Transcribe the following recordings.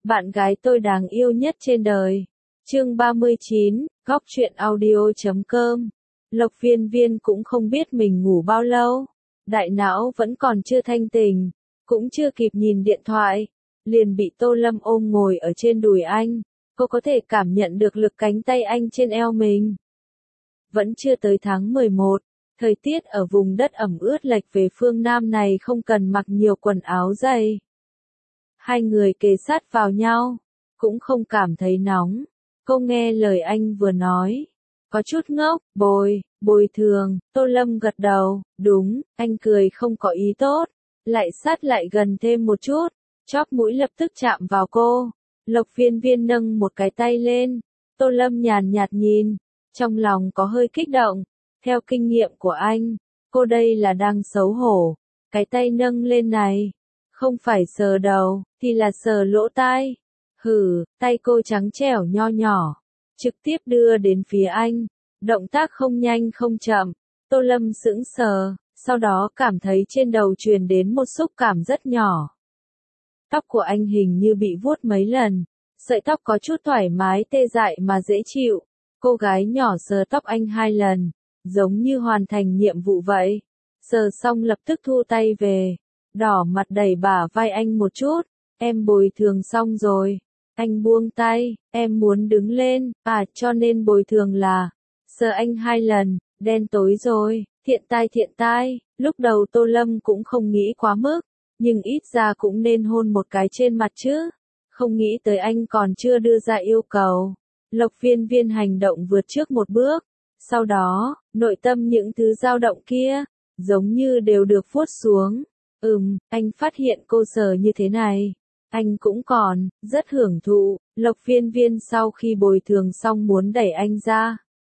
Bạn gái tôi đáng yêu nhất trên đời. Chương 39, Góc truyện audio.com. Lộc Viên Viên cũng không biết mình ngủ bao lâu. Đại não vẫn còn chưa thanh tỉnh, cũng chưa kịp nhìn điện thoại, liền bị Tô Lâm ôm ngồi ở trên đùi anh. Cô có thể cảm nhận được lực cánh tay anh trên eo mình. Vẫn chưa tới tháng 11, thời tiết ở vùng đất ẩm ướt lệch về phương Nam này không cần mặc nhiều quần áo dày. Hai người kề sát vào nhau, cũng không cảm thấy nóng. Cô nghe lời anh vừa nói, có chút ngốc. Bồi thường. Tô Lâm gật đầu, đúng. Anh cười không có ý tốt, lại sát lại gần thêm một chút, chóp mũi lập tức chạm vào cô. Lộc Viên Viên nâng một cái tay lên, Tô Lâm nhàn nhạt nhìn, trong lòng có hơi kích động. Theo kinh nghiệm của anh, cô đây là đang xấu hổ. Cái tay nâng lên này, không phải sờ đầu, thì là sờ lỗ tai. Tay cô trắng trẻo nho nhỏ, trực tiếp đưa đến phía anh, động tác không nhanh không chậm. Tô Lâm sững sờ, sau đó cảm thấy trên đầu truyền đến một xúc cảm rất nhỏ. Tóc của anh hình như bị vuốt mấy lần, sợi tóc có chút thoải mái tê dại mà dễ chịu. Cô gái nhỏ sờ tóc anh 2 lần, giống như hoàn thành nhiệm vụ vậy. Sờ xong lập tức thu tay về, đỏ mặt đẩy bả vai anh một chút. Em bồi thường xong rồi. Anh buông tay, em muốn đứng lên, cho nên bồi thường là, sờ anh 2 lần, đen tối rồi, thiện tai. Lúc đầu Tô Lâm cũng không nghĩ quá mức, nhưng ít ra cũng nên hôn một cái trên mặt chứ. Không nghĩ tới anh còn chưa đưa ra yêu cầu. Lộc Viên Viên hành động vượt trước một bước, sau đó, nội tâm những thứ dao động kia, giống như đều được vuốt xuống. Anh phát hiện cô sờ như thế này. Anh cũng còn, rất hưởng thụ. Lộc Viên Viên sau khi bồi thường xong muốn đẩy anh ra.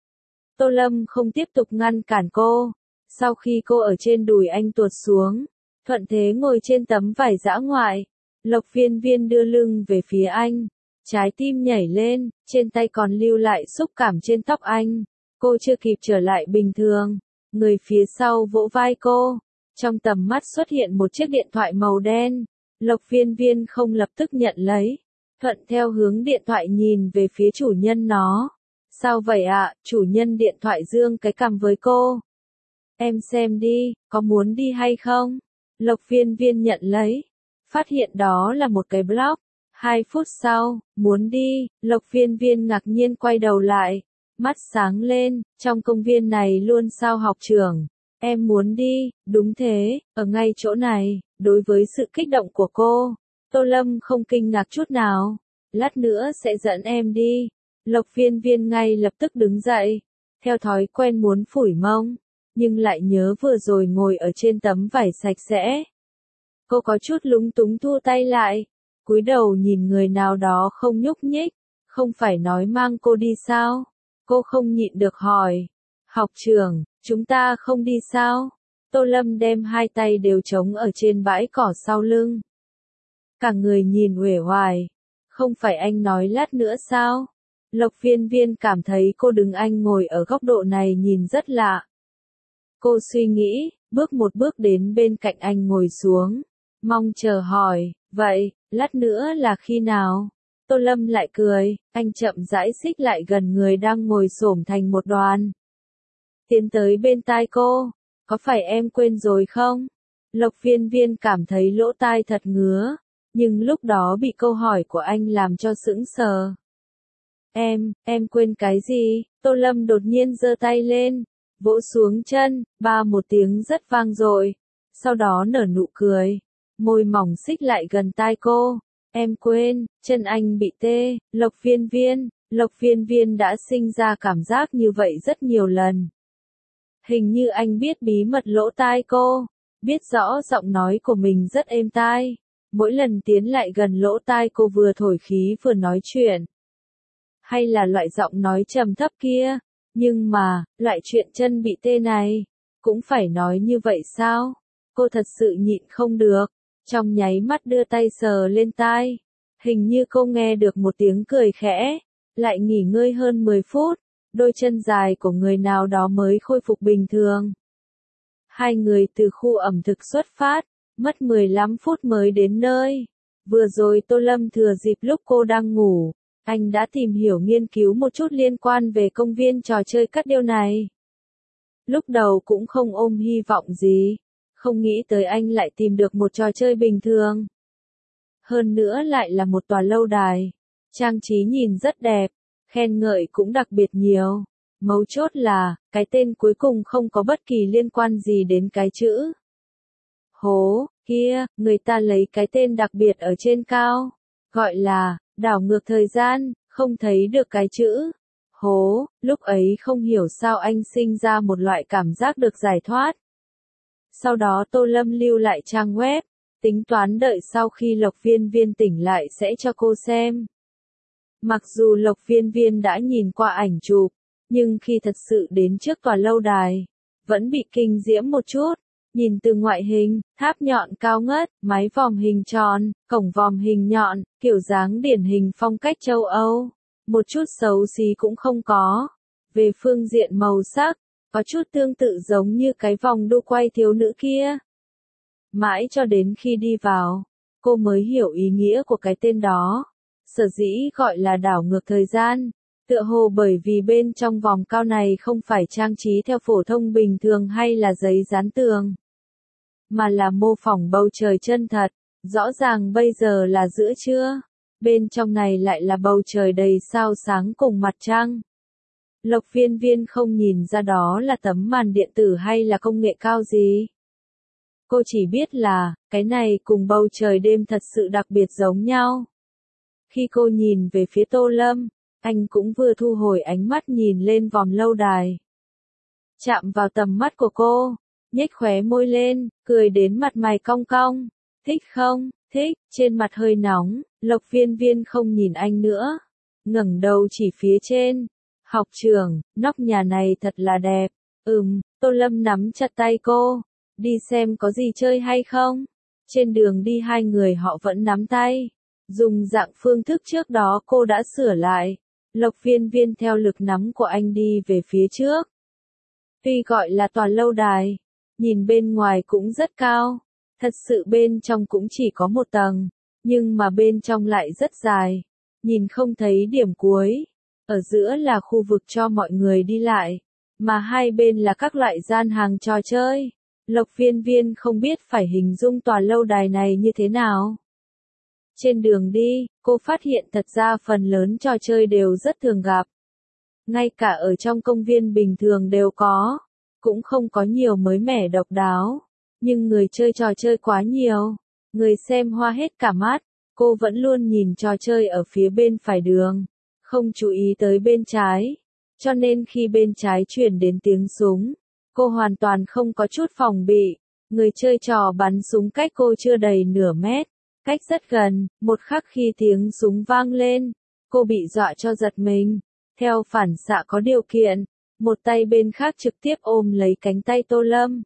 Tô Lâm không tiếp tục ngăn cản cô. Sau khi cô ở trên đùi anh tuột xuống, thuận thế ngồi trên tấm vải dã ngoại. Lộc Viên Viên đưa lưng về phía anh. Trái tim nhảy lên, trên tay còn lưu lại xúc cảm trên tóc anh. Cô chưa kịp trở lại bình thường. Người phía sau vỗ vai cô. Trong tầm mắt xuất hiện một chiếc điện thoại màu đen. Lộc Viên Viên không lập tức nhận lấy, thuận theo hướng điện thoại nhìn về phía chủ nhân nó. Sao vậy ạ? Chủ nhân điện thoại dương cái cằm với cô. Em xem đi, có muốn đi hay không? Lộc Viên Viên nhận lấy, phát hiện đó là một cái blog. 2 phút sau, muốn đi. Lộc Viên Viên ngạc nhiên quay đầu lại, mắt sáng lên, trong công viên này luôn sao học trưởng. Em muốn đi. Đúng thế, ở ngay chỗ này. Đối với sự kích động của cô, Tô Lâm không kinh ngạc chút nào. Lát nữa sẽ dẫn em đi. Lộc Viên Viên ngay lập tức đứng dậy, theo thói quen muốn phủi mông, nhưng lại nhớ vừa rồi ngồi ở trên tấm vải sạch sẽ. Cô có chút lúng túng thu tay lại, cúi đầu nhìn người nào đó không nhúc nhích. Không phải nói mang cô đi sao? Cô không nhịn được hỏi. Học trưởng, chúng ta không đi sao? Tô Lâm đem 2 tay đều trống ở trên bãi cỏ sau lưng. Cả người nhìn uể oải. Không phải anh nói lát nữa sao? Lộc Viên Viên cảm thấy cô đứng anh ngồi ở góc độ này nhìn rất lạ. Cô suy nghĩ, bước một bước đến bên cạnh anh ngồi xuống. Mong chờ hỏi, vậy, lát nữa là khi nào? Tô Lâm lại cười, anh chậm rãi xích lại gần người đang ngồi xổm thành một đoàn. Tiến tới bên tai cô. Có phải em quên rồi không? Lộc Viên Viên cảm thấy lỗ tai thật ngứa, nhưng lúc đó bị câu hỏi của anh làm cho sững sờ. Em quên cái gì? Tô Lâm đột nhiên giơ tay lên, vỗ xuống chân, một tiếng rất vang dội. Sau đó nở nụ cười, môi mỏng xích lại gần tai cô. Em quên, chân anh bị tê. Lộc Viên Viên đã sinh ra cảm giác như vậy rất nhiều lần. Hình như anh biết bí mật lỗ tai cô, biết rõ giọng nói của mình rất êm tai. Mỗi lần tiến lại gần lỗ tai cô vừa thổi khí vừa nói chuyện. Hay là loại giọng nói trầm thấp kia, nhưng mà, loại chuyện chân bị tê này, cũng phải nói như vậy sao? Cô thật sự nhịn không được, trong nháy mắt đưa tay sờ lên tai. Hình như cô nghe được một tiếng cười khẽ, lại nghỉ ngơi hơn 10 phút. Đôi chân dài của người nào đó mới khôi phục bình thường. Hai người từ khu ẩm thực xuất phát, mất 15 phút mới đến nơi. Vừa rồi Tô Lâm thừa dịp lúc cô đang ngủ, anh đã tìm hiểu nghiên cứu một chút liên quan về công viên trò chơi cắt điêu này. Lúc đầu cũng không ôm hy vọng gì, không nghĩ tới anh lại tìm được một trò chơi bình thường. Hơn nữa lại là một tòa lâu đài, trang trí nhìn rất đẹp, khen ngợi cũng đặc biệt nhiều. Mấu chốt là, cái tên cuối cùng không có bất kỳ liên quan gì đến cái chữ hố, kia, người ta lấy cái tên đặc biệt ở trên cao, gọi là, đảo ngược thời gian, không thấy được cái chữ hố, lúc ấy không hiểu sao anh sinh ra một loại cảm giác được giải thoát. Sau đó Tô Lâm lưu lại trang web, tính toán đợi sau khi Lộc Viên Viên tỉnh lại sẽ cho cô xem. Mặc dù Lộc Viên Viên đã nhìn qua ảnh chụp, nhưng khi thật sự đến trước tòa lâu đài, vẫn bị kinh diễm một chút. Nhìn từ ngoại hình, tháp nhọn cao ngất, mái vòm hình tròn, cổng vòm hình nhọn, kiểu dáng điển hình phong cách châu Âu. Một chút xấu xí cũng không có. Về phương diện màu sắc, có chút tương tự giống như cái vòng đu quay thiếu nữ kia. Mãi cho đến khi đi vào, cô mới hiểu ý nghĩa của cái tên đó. Sở dĩ gọi là đảo ngược thời gian, tựa hồ bởi vì bên trong vòng cao này không phải trang trí theo phổ thông bình thường hay là giấy dán tường, mà là mô phỏng bầu trời chân thật. Rõ ràng bây giờ là giữa trưa, bên trong này lại là bầu trời đầy sao sáng cùng mặt trăng. Lộc Viên Viên không nhìn ra đó là tấm màn điện tử hay là công nghệ cao gì. Cô chỉ biết là, cái này cùng bầu trời đêm thật sự đặc biệt giống nhau. Khi cô nhìn về phía Tô Lâm, anh cũng vừa thu hồi ánh mắt nhìn lên vòm lâu đài. Chạm vào tầm mắt của cô, nhếch khóe môi lên, cười đến mặt mày cong cong. Thích không? Thích. Trên mặt hơi nóng, Lộc Viên Viên không nhìn anh nữa, ngẩng đầu chỉ phía trên. Học trưởng, nóc nhà này thật là đẹp. Tô Lâm nắm chặt tay cô. Đi xem có gì chơi hay không? Trên đường đi hai người họ vẫn nắm tay. Dùng dạng phương thức trước đó cô đã sửa lại. Lộc Viên Viên theo lực nắm của anh đi về phía trước. Tuy gọi là tòa lâu đài, nhìn bên ngoài cũng rất cao. Thật sự bên trong cũng chỉ có một tầng, nhưng mà bên trong lại rất dài. Nhìn không thấy điểm cuối. Ở giữa là khu vực cho mọi người đi lại, mà hai bên là các loại gian hàng trò chơi. Lộc Viên Viên không biết phải hình dung tòa lâu đài này như thế nào. Trên đường đi, cô phát hiện thật ra phần lớn trò chơi đều rất thường gặp. Ngay cả ở trong công viên bình thường đều có, cũng không có nhiều mới mẻ độc đáo. Nhưng người chơi trò chơi quá nhiều, người xem hoa hết cả mắt. Cô vẫn luôn nhìn trò chơi ở phía bên phải đường, không chú ý tới bên trái. Cho nên khi bên trái truyền đến tiếng súng, cô hoàn toàn không có chút phòng bị. Người chơi trò bắn súng cách cô chưa đầy nửa mét, cách rất gần. Một khắc khi tiếng súng vang lên, cô bị dọa cho giật mình. Theo phản xạ có điều kiện, một tay bên khác trực tiếp ôm lấy cánh tay Tô Lâm.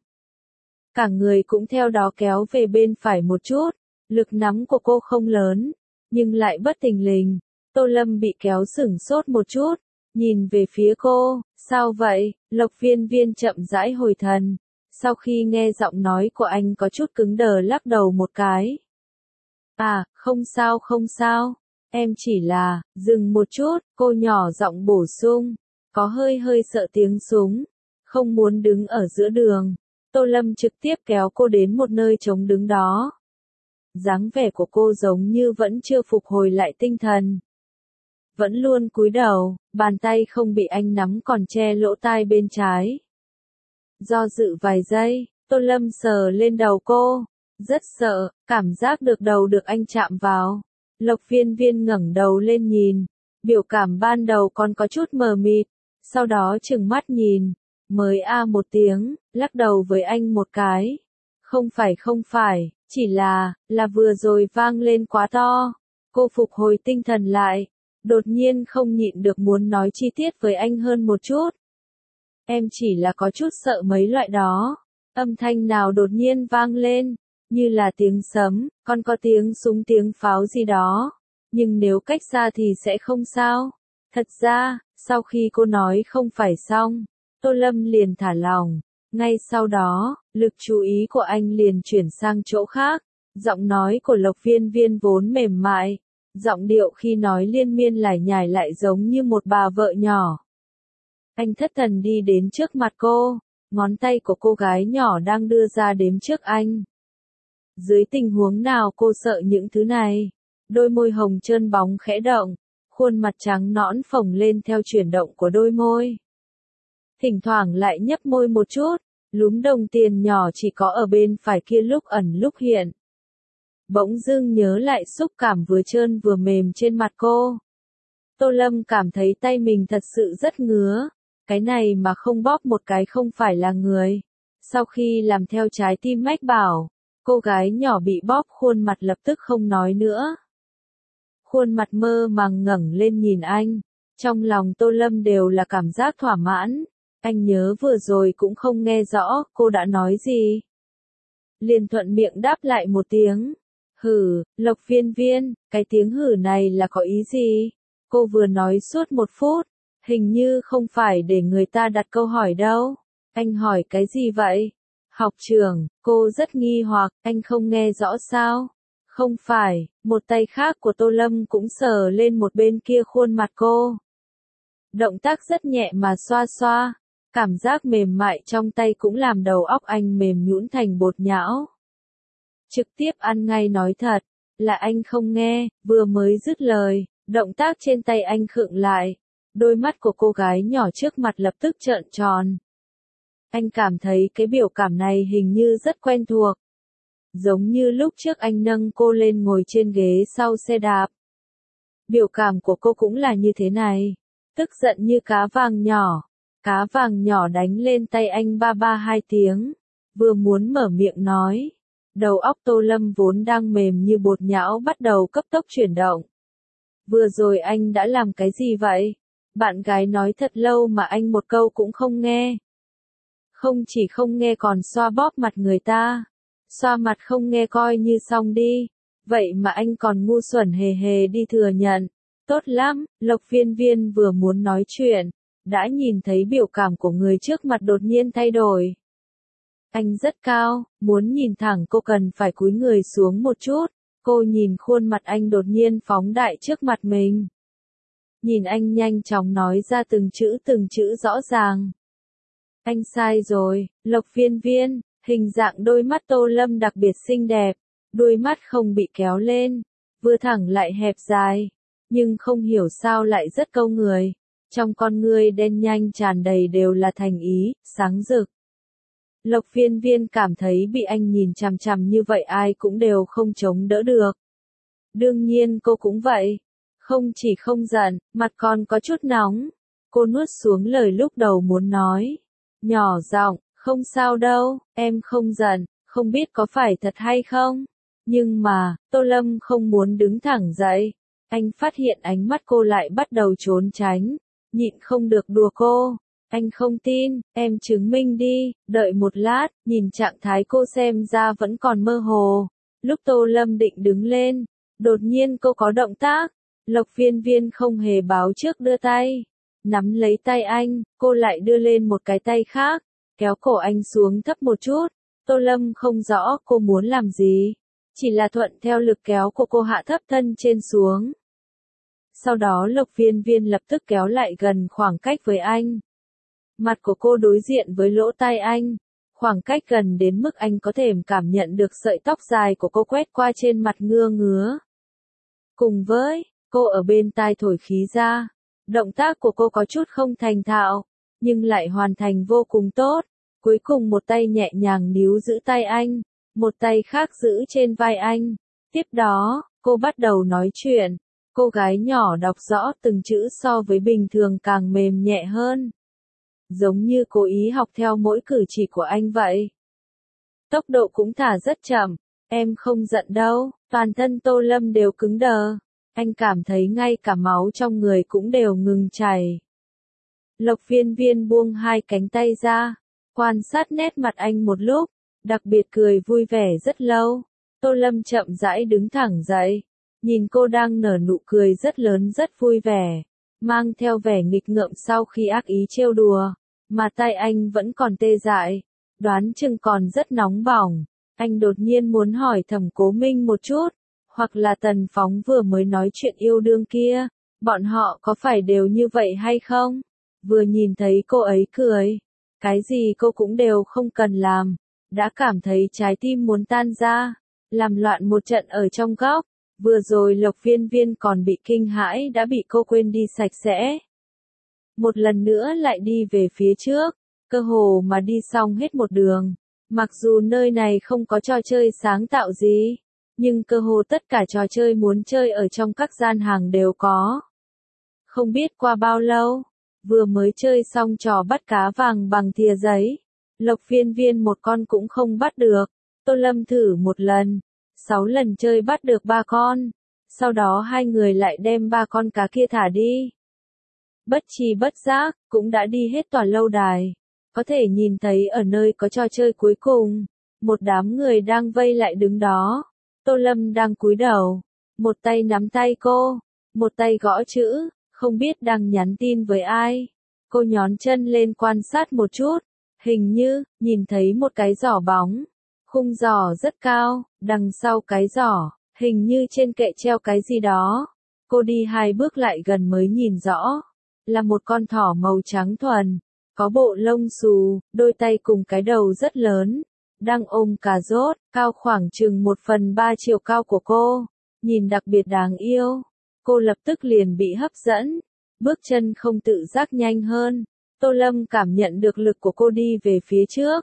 Cả người cũng theo đó kéo về bên phải một chút. Lực nắm của cô không lớn, nhưng lại bất thình lình. Tô Lâm bị kéo sửng sốt một chút, nhìn về phía cô. Sao vậy? Lộc Viên Viên chậm rãi hồi thần. Sau khi nghe giọng nói của anh có chút cứng đờ lắc đầu một cái. À, không sao không sao. Em chỉ là, dừng một chút, cô nhỏ giọng bổ sung. Có hơi sợ tiếng súng. Không muốn đứng ở giữa đường. Tô Lâm trực tiếp kéo cô đến một nơi trống đứng đó. Dáng vẻ của cô giống như vẫn chưa phục hồi lại tinh thần. Vẫn luôn cúi đầu, bàn tay không bị anh nắm còn che lỗ tai bên trái. Do dự vài giây, Tô Lâm sờ lên đầu cô. Rất sợ, cảm giác được đầu được anh chạm vào. Lộc Viên Viên ngẩng đầu lên nhìn. Biểu cảm ban đầu còn có chút mờ mịt. Sau đó trừng mắt nhìn. Mới một tiếng, lắc đầu với anh một cái. Không phải, chỉ là vừa rồi vang lên quá to. Cô phục hồi tinh thần lại. Đột nhiên không nhịn được muốn nói chi tiết với anh hơn một chút. Em chỉ là có chút sợ mấy loại đó. Âm thanh nào đột nhiên vang lên, như là tiếng sấm, còn có tiếng súng tiếng pháo gì đó. Nhưng nếu cách xa thì sẽ không sao. Thật ra, sau khi cô nói không phải xong, Tô Lâm liền thả lỏng. Ngay sau đó, lực chú ý của anh liền chuyển sang chỗ khác. Giọng nói của Lộc Viên Viên vốn mềm mại, giọng điệu khi nói liên miên lải nhải lại giống như một bà vợ nhỏ. Anh thất thần đi đến trước mặt cô, ngón tay của cô gái nhỏ đang đưa ra đếm trước anh. Dưới tình huống nào cô sợ những thứ này? Đôi môi hồng trơn bóng khẽ động, khuôn mặt trắng nõn phồng lên theo chuyển động của đôi môi. Thỉnh thoảng lại nhấp môi một chút, lúm đồng tiền nhỏ chỉ có ở bên phải kia lúc ẩn lúc hiện. Bỗng dưng nhớ lại xúc cảm vừa trơn vừa mềm trên mặt cô. Tô Lâm cảm thấy tay mình thật sự rất ngứa, cái này mà không bóp một cái không phải là người. Sau khi làm theo trái tim mách bảo, cô gái nhỏ bị bóp khuôn mặt lập tức không nói nữa. Khuôn mặt mơ màng ngẩng lên nhìn anh, trong lòng Tô Lâm đều là cảm giác thỏa mãn. Anh nhớ vừa rồi cũng không nghe rõ cô đã nói gì. Liền thuận miệng đáp lại một tiếng. Hử, Lộc Viên Viên, cái tiếng hử này là có ý gì? Cô vừa nói suốt 1 phút, hình như không phải để người ta đặt câu hỏi đâu. Anh hỏi cái gì vậy? Học trưởng, cô rất nghi hoặc, anh không nghe rõ sao? Không phải, một tay khác của Tô Lâm cũng sờ lên một bên kia khuôn mặt cô. Động tác rất nhẹ mà xoa xoa, cảm giác mềm mại trong tay cũng làm đầu óc anh mềm nhũn thành bột nhão. Trực tiếp ăn ngay nói thật, là anh không nghe, vừa mới dứt lời, động tác trên tay anh khựng lại, đôi mắt của cô gái nhỏ trước mặt lập tức trợn tròn. Anh cảm thấy cái biểu cảm này hình như rất quen thuộc. Giống như lúc trước anh nâng cô lên ngồi trên ghế sau xe đạp. Biểu cảm của cô cũng là như thế này, tức giận như cá vàng nhỏ. Cá vàng nhỏ đánh lên tay anh ba ba 2 tiếng, vừa muốn mở miệng nói. Đầu óc Tô Lâm vốn đang mềm như bột nhão bắt đầu cấp tốc chuyển động. Vừa rồi anh đã làm cái gì vậy? Bạn gái nói thật lâu mà anh một câu cũng không nghe. Không chỉ không nghe còn xoa bóp mặt người ta. Xoa mặt không nghe coi như xong đi. Vậy mà anh còn ngu xuẩn hề hề đi thừa nhận. Tốt lắm, Lộc Viên Viên vừa muốn nói chuyện, đã nhìn thấy biểu cảm của người trước mặt đột nhiên thay đổi. Anh rất cao, muốn nhìn thẳng cô cần phải cúi người xuống một chút. Cô nhìn khuôn mặt anh đột nhiên phóng đại trước mặt mình. Nhìn anh nhanh chóng nói ra từng chữ rõ ràng. Anh sai rồi, Lộc Viên Viên, hình dạng đôi mắt Tô Lâm đặc biệt xinh đẹp, đôi mắt không bị kéo lên, vừa thẳng lại hẹp dài, nhưng không hiểu sao lại rất câu người. Trong con ngươi đen nhanh tràn đầy đều là thành ý, sáng rực. Lộc Viên Viên cảm thấy bị anh nhìn chằm chằm như vậy ai cũng đều không chống đỡ được. Đương nhiên cô cũng vậy. Không chỉ không giận, mặt còn có chút nóng. Cô nuốt xuống lời lúc đầu muốn nói. Nhỏ giọng, không sao đâu, em không giận, không biết có phải thật hay không. Nhưng mà, Tô Lâm không muốn đứng thẳng dậy. Anh phát hiện ánh mắt cô lại bắt đầu trốn tránh. Nhịn không được đùa cô. Anh không tin, em chứng minh đi, đợi một lát, nhìn trạng thái cô xem ra vẫn còn mơ hồ. Lúc Tô Lâm định đứng lên, đột nhiên cô có động tác, Lộc Viên Viên không hề báo trước đưa tay. Nắm lấy tay anh, cô lại đưa lên một cái tay khác, kéo cổ anh xuống thấp một chút. Tô Lâm không rõ cô muốn làm gì, chỉ là thuận theo lực kéo của cô hạ thấp thân trên xuống. Sau đó Lộc Viên Viên lập tức kéo lại gần khoảng cách với anh. Mặt của cô đối diện với lỗ tai anh, khoảng cách gần đến mức anh có thể cảm nhận được sợi tóc dài của cô quét qua trên mặt ngứa ngứa. Cùng với, cô ở bên tai thổi khí ra, động tác của cô có chút không thành thạo, nhưng lại hoàn thành vô cùng tốt. Cuối cùng một tay nhẹ nhàng níu giữ tay anh, một tay khác giữ trên vai anh. Tiếp đó, cô bắt đầu nói chuyện. Cô gái nhỏ đọc rõ từng chữ so với bình thường càng mềm nhẹ hơn. Giống như cố ý học theo mỗi cử chỉ của anh vậy. Tốc độ cũng thả rất chậm, em không giận đâu, toàn thân Tô Lâm đều cứng đờ. Anh cảm thấy ngay cả máu trong người cũng đều ngừng chảy. Lộc Viên Viên buông 2 cánh tay ra, quan sát nét mặt anh một lúc, đặc biệt cười vui vẻ rất lâu. Tô Lâm chậm rãi đứng thẳng dậy, nhìn cô đang nở nụ cười rất lớn rất vui vẻ, mang theo vẻ nghịch ngợm sau khi ác ý trêu đùa, mà tay anh vẫn còn tê dại, đoán chừng còn rất nóng bỏng. Anh đột nhiên muốn hỏi Thẩm Cố Minh một chút, hoặc là Tần Phóng vừa mới nói chuyện yêu đương kia, bọn họ có phải đều như vậy hay không? Vừa nhìn thấy cô ấy cười, cái gì cô cũng đều không cần làm, đã cảm thấy trái tim muốn tan ra, làm loạn một trận ở trong góc, vừa rồi Lộc Viên Viên còn bị kinh hãi đã bị cô quên đi sạch sẽ. Một lần nữa lại đi về phía trước, cơ hồ mà đi xong hết một đường, mặc dù nơi này không có trò chơi sáng tạo gì, nhưng cơ hồ tất cả trò chơi muốn chơi ở trong các gian hàng đều có. Không biết qua bao lâu, vừa mới chơi xong trò bắt cá vàng bằng thìa giấy, Lộc Viên Viên một con cũng không bắt được, Tô Lâm thử một lần, 6 lần chơi bắt được 3 con, sau đó hai người lại đem 3 con cá kia thả đi. Bất tri bất giác, cũng đã đi hết tòa lâu đài, có thể nhìn thấy ở nơi có trò chơi cuối cùng, một đám người đang vây lại đứng đó, Tô Lâm đang cúi đầu, một tay nắm tay cô, một tay gõ chữ, không biết đang nhắn tin với ai. Cô nhón chân lên quan sát một chút, hình như, nhìn thấy một cái giỏ bóng. Khung giỏ rất cao, đằng sau cái giỏ, hình như trên kệ treo cái gì đó. Cô đi 2 bước lại gần mới nhìn rõ. Là một con thỏ màu trắng thuần, có bộ lông xù, đôi tay cùng cái đầu rất lớn. Đang ôm cà rốt, cao khoảng chừng 1/3 chiều cao của cô. Nhìn đặc biệt đáng yêu. Cô lập tức liền bị hấp dẫn, bước chân không tự giác nhanh hơn. Tô Lâm cảm nhận được lực của cô đi về phía trước.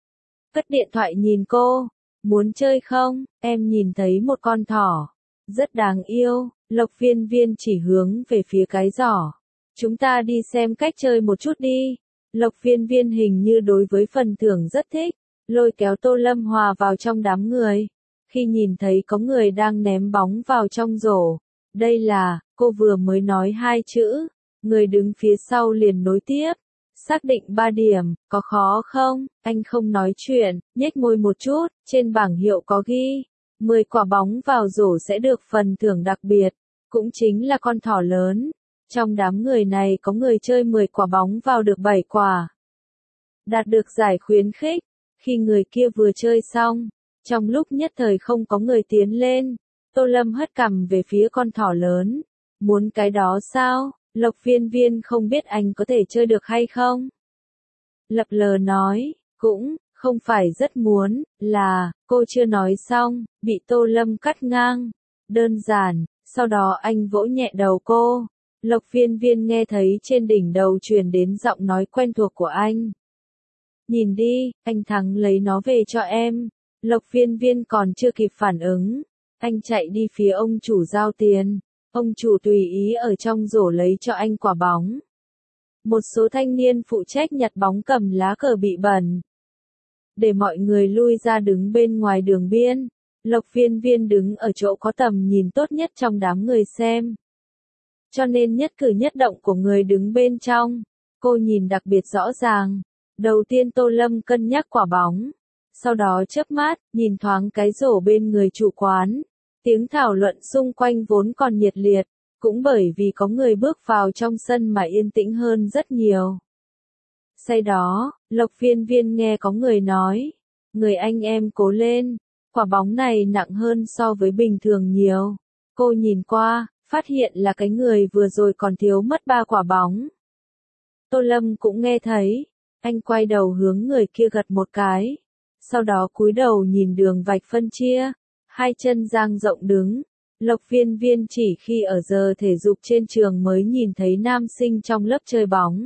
Cất điện thoại nhìn cô, muốn chơi không, em nhìn thấy một con thỏ, rất đáng yêu, Lộc Viên Viên chỉ hướng về phía cái giỏ. Chúng ta đi xem cách chơi một chút đi. Lộc Viên Viên hình như đối với phần thưởng rất thích, lôi kéo Tô Lâm hòa vào trong đám người. Khi nhìn thấy có người đang ném bóng vào trong rổ, đây là, cô vừa mới nói 2 chữ, người đứng phía sau liền nối tiếp. Xác định 3 điểm, có khó không? Anh không nói chuyện, nhếch môi một chút, trên bảng hiệu có ghi, 10 quả bóng vào rổ sẽ được phần thưởng đặc biệt, cũng chính là con thỏ lớn. Trong đám người này có người chơi 10 quả bóng vào được 7 quả. Đạt được giải khuyến khích, khi người kia vừa chơi xong, trong lúc nhất thời không có người tiến lên, Tô Lâm hất cằm về phía con thỏ lớn. Muốn cái đó sao? Lộc Viên Viên không biết anh có thể chơi được hay không? Lập lờ nói, cũng, không phải rất muốn, là, cô chưa nói xong, bị Tô Lâm cắt ngang. Đơn giản, sau đó anh vỗ nhẹ đầu cô. Lộc Viên Viên nghe thấy trên đỉnh đầu truyền đến giọng nói quen thuộc của anh. Nhìn đi, anh Thắng lấy nó về cho em. Lộc Viên Viên còn chưa kịp phản ứng. Anh chạy đi phía ông chủ giao tiền. Ông chủ tùy ý ở trong rổ lấy cho anh quả bóng. Một số thanh niên phụ trách nhặt bóng cầm lá cờ bị bẩn. Để mọi người lui ra đứng bên ngoài đường biên. Lộc Viên Viên đứng ở chỗ có tầm nhìn tốt nhất trong đám người xem. Cho nên nhất cử nhất động của người đứng bên trong, cô nhìn đặc biệt rõ ràng. Đầu tiên Tô Lâm cân nhắc quả bóng. Sau đó chớp mắt, nhìn thoáng cái rổ bên người chủ quán. Tiếng thảo luận xung quanh vốn còn nhiệt liệt, cũng bởi vì có người bước vào trong sân mà yên tĩnh hơn rất nhiều. Sau đó, Lộc Viên Viên nghe có người nói, người anh em cố lên, quả bóng này nặng hơn so với bình thường nhiều. Cô nhìn qua, phát hiện là cái người vừa rồi còn thiếu mất 3 quả bóng. Tô Lâm cũng nghe thấy, anh quay đầu hướng người kia gật một cái, sau đó cúi đầu nhìn đường vạch phân chia. 2 chân dang rộng đứng, Lộc Viên Viên chỉ khi ở giờ thể dục trên trường mới nhìn thấy nam sinh trong lớp chơi bóng.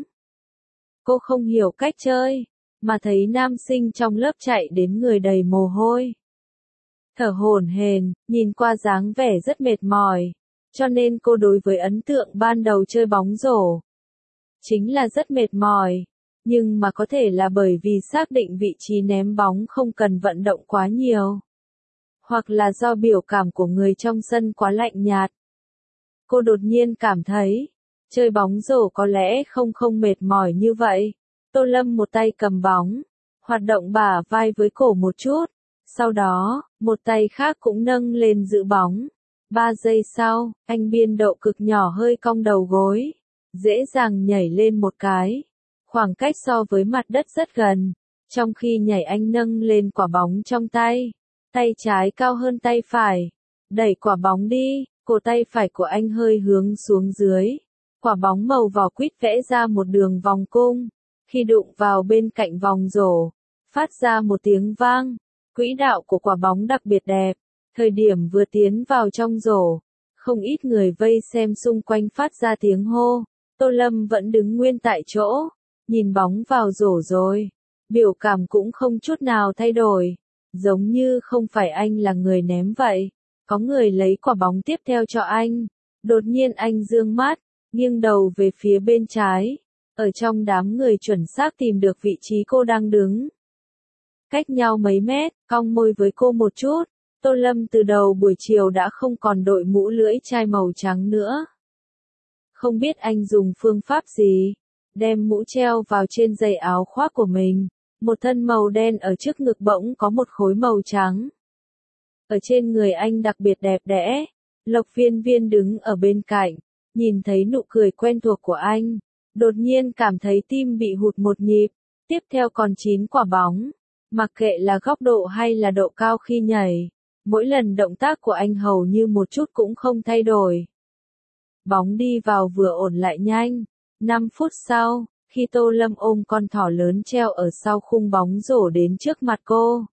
Cô không hiểu cách chơi, mà thấy nam sinh trong lớp chạy đến người đầy mồ hôi. Thở hổn hển, nhìn qua dáng vẻ rất mệt mỏi, cho nên cô đối với ấn tượng ban đầu chơi bóng rổ chính là rất mệt mỏi, nhưng mà có thể là bởi vì xác định vị trí ném bóng không cần vận động quá nhiều. Hoặc là do biểu cảm của người trong sân quá lạnh nhạt. Cô đột nhiên cảm thấy, chơi bóng rổ có lẽ không mệt mỏi như vậy. Tô Lâm một tay cầm bóng, hoạt động bả vai với cổ một chút, sau đó, một tay khác cũng nâng lên giữ bóng. 3 giây sau, anh biên độ cực nhỏ hơi cong đầu gối, dễ dàng nhảy lên một cái. Khoảng cách so với mặt đất rất gần, Trong khi nhảy anh nâng lên quả bóng trong tay. Tay trái cao hơn tay phải. Đẩy quả bóng đi, cổ tay phải của anh hơi hướng xuống dưới. Quả bóng màu vỏ quýt vẽ ra một đường vòng cung. Khi đụng vào bên cạnh vòng rổ, phát ra một tiếng vang. Quỹ đạo của quả bóng đặc biệt đẹp. Thời điểm vừa tiến vào trong rổ, không ít người vây xem xung quanh phát ra tiếng hô. Tô Lâm vẫn đứng nguyên tại chỗ, nhìn bóng vào rổ rồi. Biểu cảm cũng không chút nào thay đổi, giống như không phải anh là người ném vậy. Có người lấy quả bóng tiếp theo cho anh. Đột nhiên anh dương mắt, nghiêng đầu về phía bên trái. Ở trong đám người chuẩn xác tìm được vị trí cô đang đứng. Cách nhau mấy mét, cong môi với cô một chút. Tô Lâm từ đầu buổi chiều đã không còn đội mũ lưỡi chai màu trắng nữa. Không biết anh dùng phương pháp gì, đem mũ treo vào trên dây áo khoác của mình. Một thân màu đen ở trước ngực bỗng có một khối màu trắng. Ở trên người anh đặc biệt đẹp đẽ. Lộc Viên Viên đứng ở bên cạnh, nhìn thấy nụ cười quen thuộc của anh. Đột nhiên cảm thấy tim bị hụt một nhịp. Tiếp theo còn 9 quả bóng. Mặc kệ là góc độ hay là độ cao khi nhảy. Mỗi lần động tác của anh hầu như một chút cũng không thay đổi. Bóng đi vào vừa ổn lại nhanh. 5 phút sau, khi Tô Lâm ôm con thỏ lớn treo ở sau khung bóng rổ đến trước mặt cô.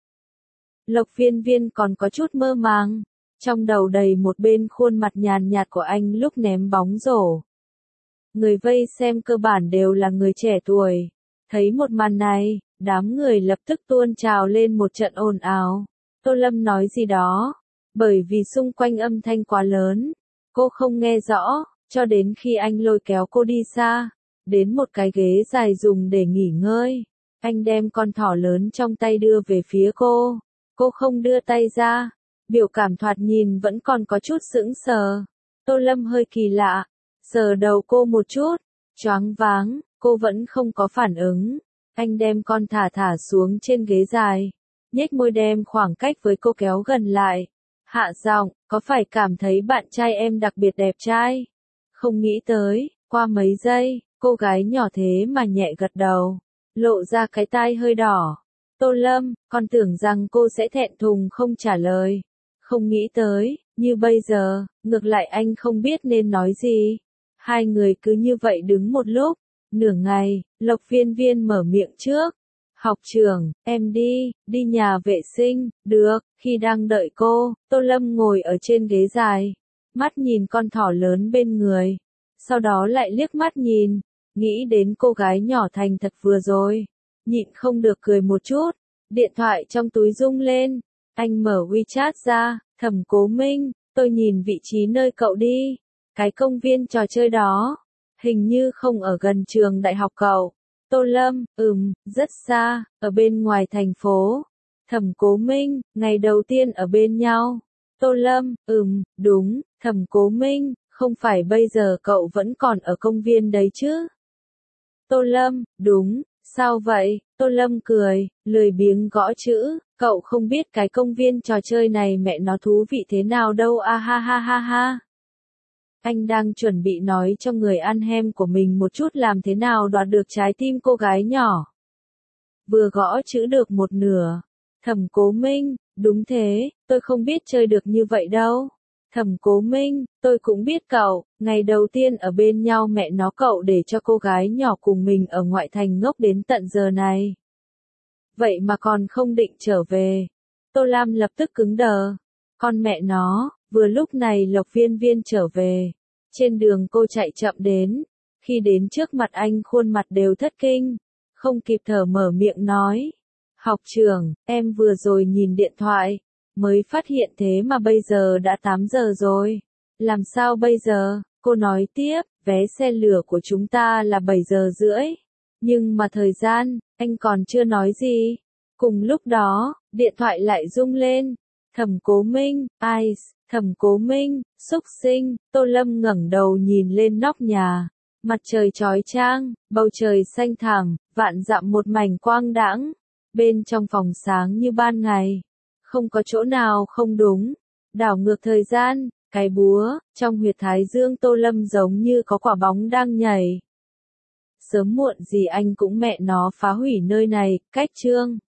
Lộc Viên Viên còn có chút mơ màng. Trong đầu đầy một bên khuôn mặt nhàn nhạt của anh lúc ném bóng rổ. Người vây xem cơ bản đều là người trẻ tuổi. Thấy một màn này, đám người lập tức tuôn trào lên một trận ồn ào. Tô Lâm nói gì đó, bởi vì xung quanh âm thanh quá lớn, cô không nghe rõ, cho đến khi anh lôi kéo cô đi xa, đến một cái ghế dài dùng để nghỉ ngơi. Anh đem con thỏ lớn trong tay đưa về phía cô không đưa tay ra, biểu cảm thoạt nhìn vẫn còn có chút sững sờ. Tô Lâm hơi kỳ lạ, sờ đầu cô một chút, choáng váng, cô vẫn không có phản ứng. Anh đem con thả xuống trên ghế dài, nhếch môi đem khoảng cách với cô kéo gần lại. Hạ giọng, có phải cảm thấy bạn trai em đặc biệt đẹp trai? Không nghĩ tới, qua mấy giây, cô gái nhỏ thế mà nhẹ gật đầu, lộ ra cái tai hơi đỏ. Tô Lâm, con tưởng rằng cô sẽ thẹn thùng không trả lời. Không nghĩ tới, như bây giờ, ngược lại anh không biết nên nói gì. Hai người cứ như vậy đứng một lúc, nửa ngày, Lộc Viên Viên mở miệng trước. Học trưởng, em đi nhà vệ sinh, được. Khi đang đợi cô, Tô Lâm ngồi ở trên ghế dài, mắt nhìn con thỏ lớn bên người. Sau đó lại liếc mắt nhìn, nghĩ đến cô gái nhỏ thành thật vừa rồi. Nhịn không được cười một chút, điện thoại trong túi rung lên. Anh mở WeChat ra, Thẩm Cố Minh, tôi nhìn vị trí nơi cậu đi. Cái công viên trò chơi đó, hình như không ở gần trường đại học cậu. Tô Lâm, rất xa, ở bên ngoài thành phố. Thẩm Cố Minh, ngày đầu tiên ở bên nhau. Tô Lâm, đúng. Thẩm Cố Minh, không phải bây giờ cậu vẫn còn ở công viên đấy chứ? Tô Lâm, đúng. Sao vậy? Tô Lâm cười, lười biếng gõ chữ. Cậu không biết cái công viên trò chơi này mẹ nó thú vị thế nào đâu a ha ha ha ha. Anh đang chuẩn bị nói cho người ăn hem của mình một chút làm thế nào đoạt được trái tim cô gái nhỏ. Vừa gõ chữ được một nửa. Thẩm Cố Minh, đúng thế, tôi không biết chơi được như vậy đâu. Thẩm Cố Minh, tôi cũng biết cậu, ngày đầu tiên ở bên nhau mẹ nó cậu để cho cô gái nhỏ cùng mình ở ngoại thành ngốc đến tận giờ này. Vậy mà còn không định trở về. Tô Lam lập tức cứng đờ. Con mẹ nó, vừa lúc này Lộc Viên Viên trở về. Trên đường cô chạy chậm đến. Khi đến trước mặt anh khuôn mặt đều thất kinh. Không kịp thở mở miệng nói. Học trưởng, em vừa rồi nhìn điện thoại. Mới phát hiện thế mà bây giờ đã 8 giờ rồi. Làm sao bây giờ? Cô nói tiếp, vé xe lửa của chúng ta là 7 giờ rưỡi. Nhưng mà thời gian, anh còn chưa nói gì. Cùng lúc đó, điện thoại lại rung lên. Thẩm Cố Minh, Thẩm Cố Minh, xúc sinh. Tô Lâm ngẩng đầu nhìn lên nóc nhà. Mặt trời chói chang, bầu trời xanh thẳm, vạn dặm một mảnh quang đãng. Bên trong phòng sáng như ban ngày. Không có chỗ nào không đúng. Đảo ngược thời gian, cái búa, trong huyệt thái dương Tô Lâm giống như có quả bóng đang nhảy. Sớm muộn gì anh cũng mẹ nó phá hủy nơi này, cách chương.